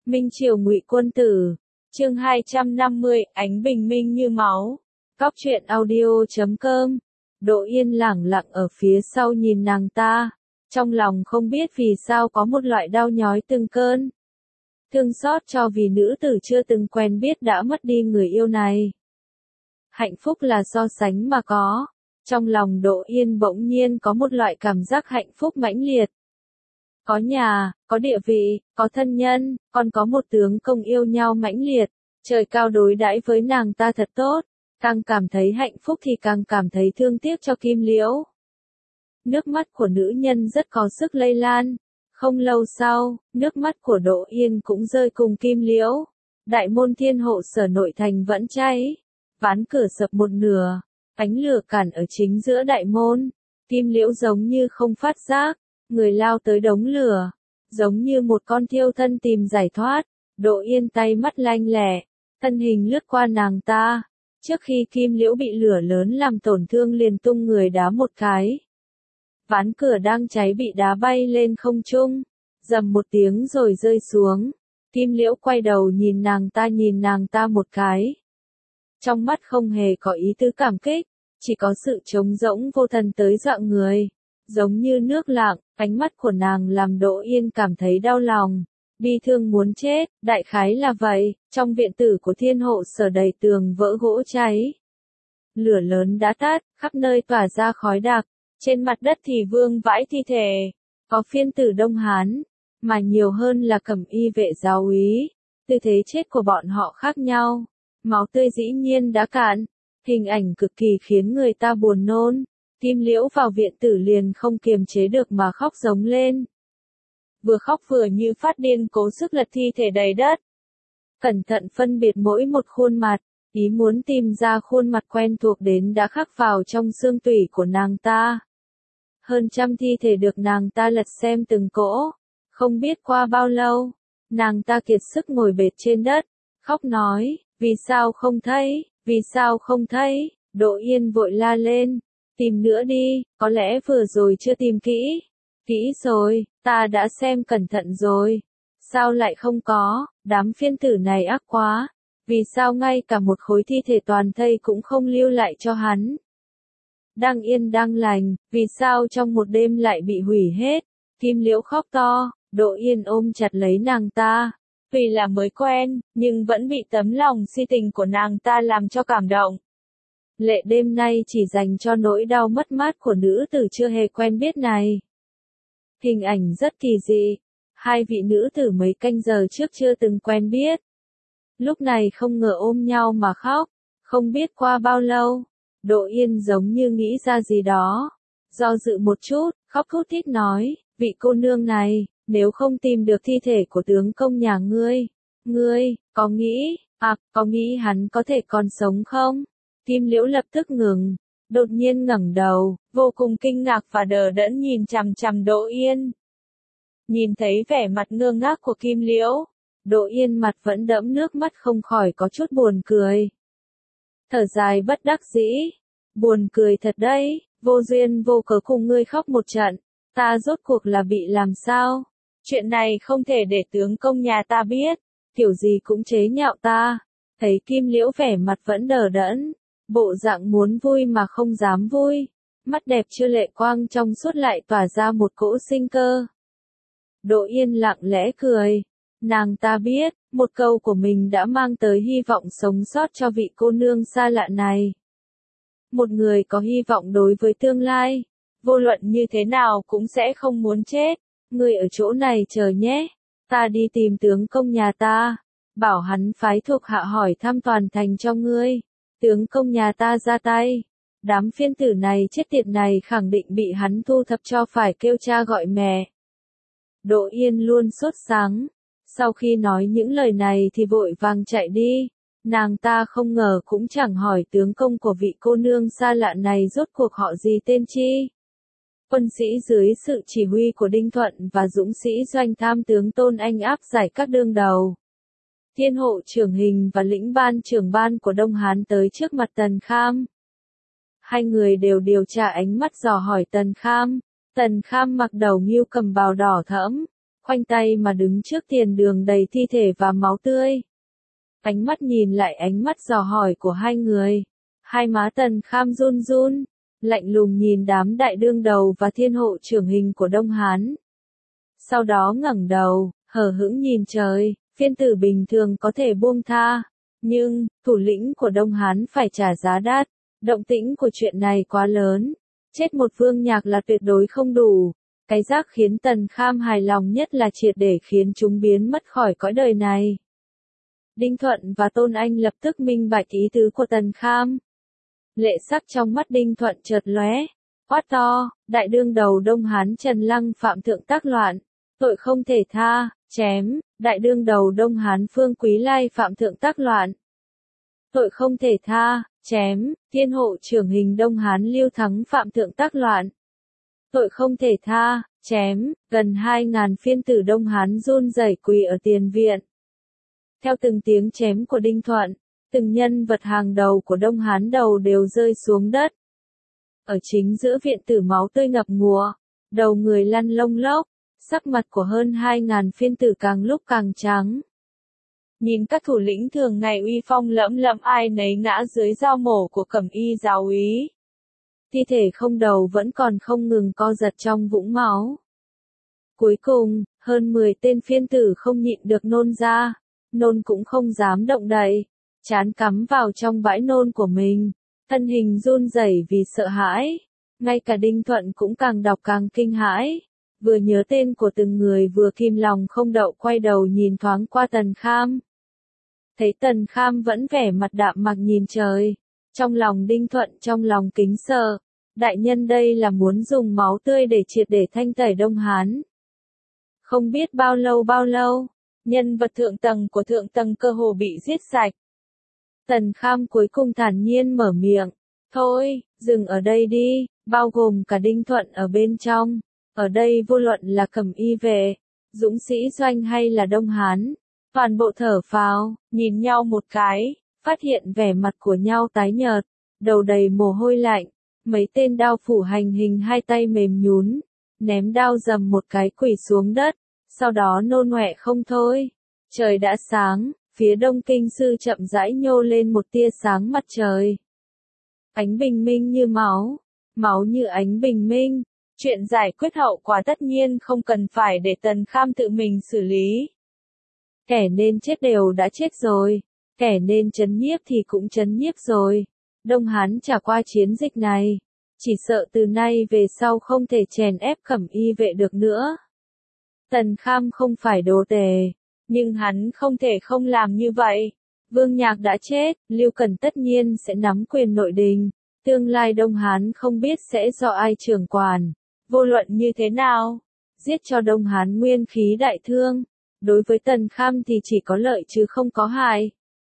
Minh Triều Ngụy Quân Tử, chương 250, ánh bình minh như máu. Cóc truyện audio.com. Đỗ Yên lẳng lặng ở phía sau nhìn nàng ta, trong lòng không biết vì sao có một loại đau nhói từng cơn. Thương xót cho vì nữ tử chưa từng quen biết đã mất đi người yêu này. Hạnh phúc là so sánh mà có. Trong lòng Đỗ Yên bỗng nhiên có một loại cảm giác hạnh phúc mãnh liệt. Có nhà, có địa vị, có thân nhân, còn có một tướng công yêu nhau mãnh liệt. Trời cao đối đãi với nàng ta thật tốt. Càng cảm thấy hạnh phúc thì càng cảm thấy thương tiếc cho Kim Liễu. Nước mắt của nữ nhân rất có sức lây lan. Không lâu sau, nước mắt của Đỗ Yên cũng rơi cùng Kim Liễu. Đại môn Thiên Hộ Sở nội thành vẫn cháy. Ván cửa sập một nửa. Ánh lửa cản ở chính giữa đại môn. Kim Liễu giống như không phát giác. Người lao tới đống lửa. Giống như một con thiêu thân tìm giải thoát. Đỗ Yên tay mắt lanh lẹ. Thân hình lướt qua nàng ta. Trước khi Kim Liễu bị lửa lớn làm tổn thương liền tung người đá một cái. Ván cửa đang cháy bị đá bay lên không trung. Rầm một tiếng rồi rơi xuống. Kim Liễu quay đầu nhìn nàng ta một cái. Trong mắt không hề có ý tứ cảm kích. Chỉ có sự trống rỗng vô thần tới dọa người. Giống như nước lặng, ánh mắt của nàng làm Đỗ Yên cảm thấy đau lòng. Bi thương muốn chết, đại khái là vậy. Trong viện tử của Thiên Hộ Sở đầy tường vỡ gỗ cháy. Lửa lớn đã tắt, khắp nơi tỏa ra khói đặc. Trên mặt đất thì vương vãi thi thể. Có phiên tử Đông Hán, mà nhiều hơn là cẩm y vệ giáo úy. Tư thế chết của bọn họ khác nhau. Máu tươi dĩ nhiên đã cạn. Hình ảnh cực kỳ khiến người ta buồn nôn. Kim Liễu vào viện tử liền không kiềm chế được mà khóc giống lên. Vừa khóc vừa như phát điên cố sức lật thi thể đầy đất. Cẩn thận phân biệt mỗi một khuôn mặt, ý muốn tìm ra khuôn mặt quen thuộc đến đã khắc vào trong xương tủy của nàng ta. Hơn trăm thi thể được nàng ta lật xem từng cỗ. Không biết qua bao lâu, nàng ta kiệt sức ngồi bệt trên đất, khóc nói, vì sao không thấy, vì sao không thấy. Đỗ Yên vội la lên, tìm nữa đi, có lẽ vừa rồi chưa tìm kỹ. Kỹ rồi, ta đã xem cẩn thận rồi. Sao lại không có, đám phiên tử này ác quá. Vì sao ngay cả một khối thi thể toàn thây cũng không lưu lại cho hắn. Đang yên đang lành, vì sao trong một đêm lại bị hủy hết. Kim Liễu khóc to, Đỗ Yên ôm chặt lấy nàng ta. Vì là mới quen, nhưng vẫn bị tấm lòng si tình của nàng ta làm cho cảm động. Lệ đêm nay chỉ dành cho nỗi đau mất mát của nữ tử chưa hề quen biết này. Hình ảnh rất kỳ dị. Hai vị nữ tử mấy canh giờ trước chưa từng quen biết. Lúc này không ngờ ôm nhau mà khóc. Không biết qua bao lâu. Đỗ Yên giống như nghĩ ra gì đó. Do dự một chút, khóc thút thít nói, vị cô nương này, nếu không tìm được thi thể của tướng công nhà ngươi, có nghĩ hắn có thể còn sống không? Kim Liễu lập tức ngừng, đột nhiên ngẩng đầu, vô cùng kinh ngạc và đờ đẫn nhìn chằm chằm Đỗ Yên. Nhìn thấy vẻ mặt ngơ ngác của Kim Liễu, Đỗ Yên mặt vẫn đẫm nước mắt không khỏi có chút buồn cười. Thở dài bất đắc dĩ, buồn cười thật đấy, vô duyên vô cớ cùng ngươi khóc một trận, ta rốt cuộc là bị làm sao? Chuyện này không thể để tướng công nhà ta biết, kiểu gì cũng chế nhạo ta. Thấy Kim Liễu vẻ mặt vẫn đờ đẫn, bộ dạng muốn vui mà không dám vui, mắt đẹp chưa lệ quang trong suốt lại tỏa ra một cỗ sinh cơ. Đỗ Yên lặng lẽ cười, nàng ta biết, một câu của mình đã mang tới hy vọng sống sót cho vị cô nương xa lạ này. Một người có hy vọng đối với tương lai, vô luận như thế nào cũng sẽ không muốn chết. Ngươi ở chỗ này chờ nhé, ta đi tìm tướng công nhà ta, bảo hắn phái thuộc hạ hỏi thăm toàn thành cho ngươi. Tướng công nhà ta ra tay, đám phiên tử này chết tiệt này khẳng định bị hắn thu thập cho phải kêu cha gọi mẹ. Đỗ Yên luôn sốt sắng, sau khi nói những lời này thì vội vàng chạy đi. Nàng ta không ngờ cũng chẳng hỏi tướng công của vị cô nương xa lạ này rốt cuộc họ gì tên chi. Quân sĩ dưới sự chỉ huy của Đinh Thuận và dũng sĩ doanh tham tướng Tôn Anh áp giải các đương đầu. Thiên hộ trưởng hình và lĩnh ban trưởng ban của Đông Hán tới trước mặt Tần Kham. Hai người đều điều tra ánh mắt dò hỏi Tần Kham. Tần Kham mặc đầu mưu cầm bào đỏ thẫm, khoanh tay mà đứng trước tiền đường đầy thi thể và máu tươi. Ánh mắt nhìn lại ánh mắt dò hỏi của hai người. Hai má Tần Kham run run, lạnh lùng nhìn đám đại đương đầu và thiên hộ trưởng hình của Đông Hán. Sau đó ngẩng đầu, hờ hững nhìn trời, phiên tử bình thường có thể buông tha, nhưng, thủ lĩnh của Đông Hán phải trả giá đắt, động tĩnh của chuyện này quá lớn, chết một vương nhạc là tuyệt đối không đủ. Cái giác khiến Tần Kham hài lòng nhất là triệt để khiến chúng biến mất khỏi cõi đời này. Đinh Thuận và Tôn Anh lập tức minh bạch ý tứ của Tần Kham. Lệ sắc trong mắt Đinh Thuận chợt lóe, quát to, đại đương đầu Đông Hán Trần Lăng phạm thượng tác loạn, tội không thể tha, chém, đại đương đầu Đông Hán Phương Quý Lai phạm thượng tác loạn, tội không thể tha, chém, thiên hộ trưởng hình Đông Hán Liêu Thắng phạm thượng tác loạn, tội không thể tha, chém, gần 2.000 phiên tử Đông Hán run rẩy quỳ ở tiền viện. Theo từng tiếng chém của Đinh Thuận, từng nhân vật hàng đầu của Đông Hán đầu đều rơi xuống đất. Ở chính giữa viện tử máu tươi ngập ngụa, đầu người lăn lông lốc, sắc mặt của hơn 2.000 phiên tử càng lúc càng trắng. Nhìn các thủ lĩnh thường ngày uy phong lẫm lẫm ai nấy ngã dưới dao mổ của Cẩm Y giáo úy. Thi thể không đầu vẫn còn không ngừng co giật trong vũng máu. Cuối cùng, hơn 10 tên phiên tử không nhịn được nôn ra, nôn cũng không dám động đậy, trán cắm vào trong bãi nôn của mình, thân hình run rẩy vì sợ hãi. Ngay cả Đinh Thuận cũng càng đọc càng kinh hãi, vừa nhớ tên của từng người vừa kìm lòng không đậu quay đầu nhìn thoáng qua Tần Kham. Thấy Tần Kham vẫn vẻ mặt đạm mạc nhìn trời, trong lòng Đinh Thuận trong lòng kính sợ, đại nhân đây là muốn dùng máu tươi để triệt để thanh tẩy Đông Hán. Không biết bao lâu, nhân vật thượng tầng của thượng tầng cơ hồ bị giết sạch. Tần Kham cuối cùng thản nhiên mở miệng, thôi, dừng ở đây đi, bao gồm cả Đinh Thuận ở bên trong. Ở đây vô luận là Cẩm Y vệ, dũng sĩ doanh hay là Đông Hán, toàn bộ thở phào, nhìn nhau một cái, phát hiện vẻ mặt của nhau tái nhợt, đầu đầy mồ hôi lạnh, mấy tên đao phủ hành hình hai tay mềm nhún, ném đao dầm một cái quỳ xuống đất, sau đó nôn ọe không thôi. Trời đã sáng, phía đông kinh sư chậm rãi nhô lên một tia sáng mặt trời. Ánh bình minh như máu, máu như ánh bình minh. Chuyện giải quyết hậu quả tất nhiên không cần phải để Tần Kham tự mình xử lý. Kẻ nên chết đều đã chết rồi, kẻ nên trấn nhiếp thì cũng trấn nhiếp rồi. Đông Hán trải qua chiến dịch này, chỉ sợ từ nay về sau không thể chèn ép Cẩm Y vệ được nữa. Tần Kham không phải đồ tể, nhưng hắn không thể không làm như vậy. Vương Nhạc đã chết, Lưu Cần tất nhiên sẽ nắm quyền nội đình, tương lai Đông Hán không biết sẽ do ai trưởng quản. Vô luận như thế nào, giết cho Đông Hán nguyên khí đại thương, đối với Tần Kham thì chỉ có lợi chứ không có hại.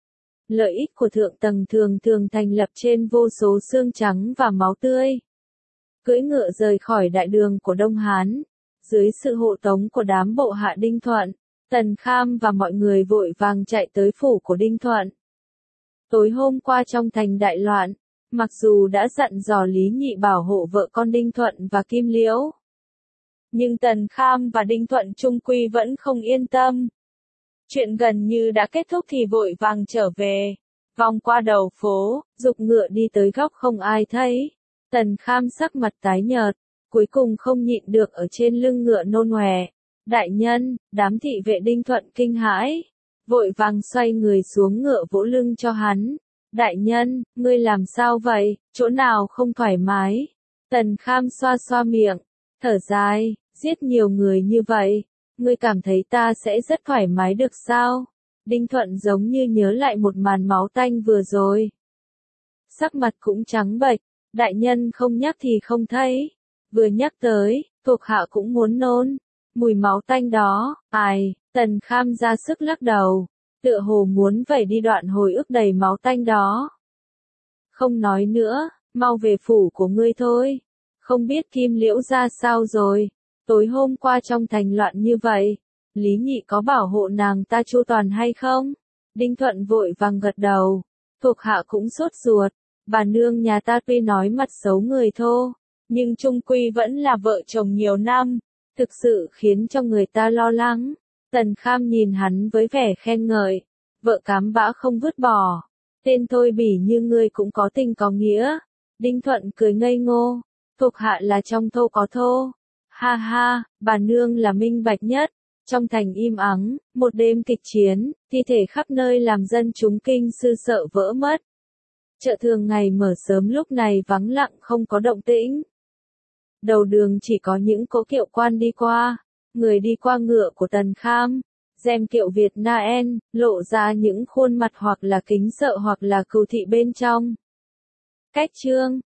Lợi ích của thượng tầng thường thường thành lập trên vô số xương trắng và máu tươi. Cưỡi ngựa rời khỏi đại đường của Đông Hán, dưới sự hộ tống của đám bộ hạ Đinh Thuận, Tần Kham và mọi người vội vàng chạy tới phủ của Đinh Thuận. Tối hôm qua trong thành đại loạn, mặc dù đã dặn dò Lý Nhị bảo hộ vợ con Đinh Thuận và Kim Liễu, nhưng Tần Kham và Đinh Thuận chung quy vẫn không yên tâm. Chuyện gần như đã kết thúc thì vội vàng trở về, vòng qua đầu phố, giục ngựa đi tới góc không ai thấy. Tần Kham sắc mặt tái nhợt, cuối cùng không nhịn được ở trên lưng ngựa nôn ọe. Đại nhân, đám thị vệ Đinh Thuận kinh hãi, vội vàng xoay người xuống ngựa vỗ lưng cho hắn. Đại nhân, ngươi làm sao vậy, chỗ nào không thoải mái? Tần Kham xoa xoa miệng, thở dài, giết nhiều người như vậy, ngươi cảm thấy ta sẽ rất thoải mái được sao? Đinh Thuận giống như nhớ lại một màn máu tanh vừa rồi. Sắc mặt cũng trắng bệch, đại nhân không nhắc thì không thấy, vừa nhắc tới, thuộc hạ cũng muốn nôn, mùi máu tanh đó, ai, Tần Kham ra sức lắc đầu. Tựa hồ muốn vẩy đi đoạn hồi ức đầy máu tanh đó. Không nói nữa, mau về phủ của ngươi thôi. Không biết Kim Liễu ra sao rồi. Tối hôm qua trong thành loạn như vậy, Lý Nhị có bảo hộ nàng ta chu toàn hay không? Đinh Thuận vội vàng gật đầu. Thuộc hạ cũng sốt ruột. Bà nương nhà ta tuy nói mặt xấu người thô, nhưng chung quy vẫn là vợ chồng nhiều năm. thực sự khiến cho người ta lo lắng. Tần Kham nhìn hắn với vẻ khen ngợi, vợ cám bã không vứt bỏ, tên tôi bỉ như ngươi cũng có tình có nghĩa. Đinh Thuận cười ngây ngô, thuộc hạ là trong thô có thô. Ha ha, bà nương là minh bạch nhất. Trong thành im ắng, một đêm kịch chiến, thi thể khắp nơi làm dân chúng kinh sư sợ vỡ mất. Chợ thường ngày mở sớm lúc này vắng lặng không có động tĩnh. Đầu đường chỉ có những cỗ kiệu quan đi qua, người đi qua ngựa của Tần Kham, rèm kiệu Việt Naen, lộ ra những khuôn mặt hoặc là kính sợ hoặc là cừu thị bên trong. Cách chương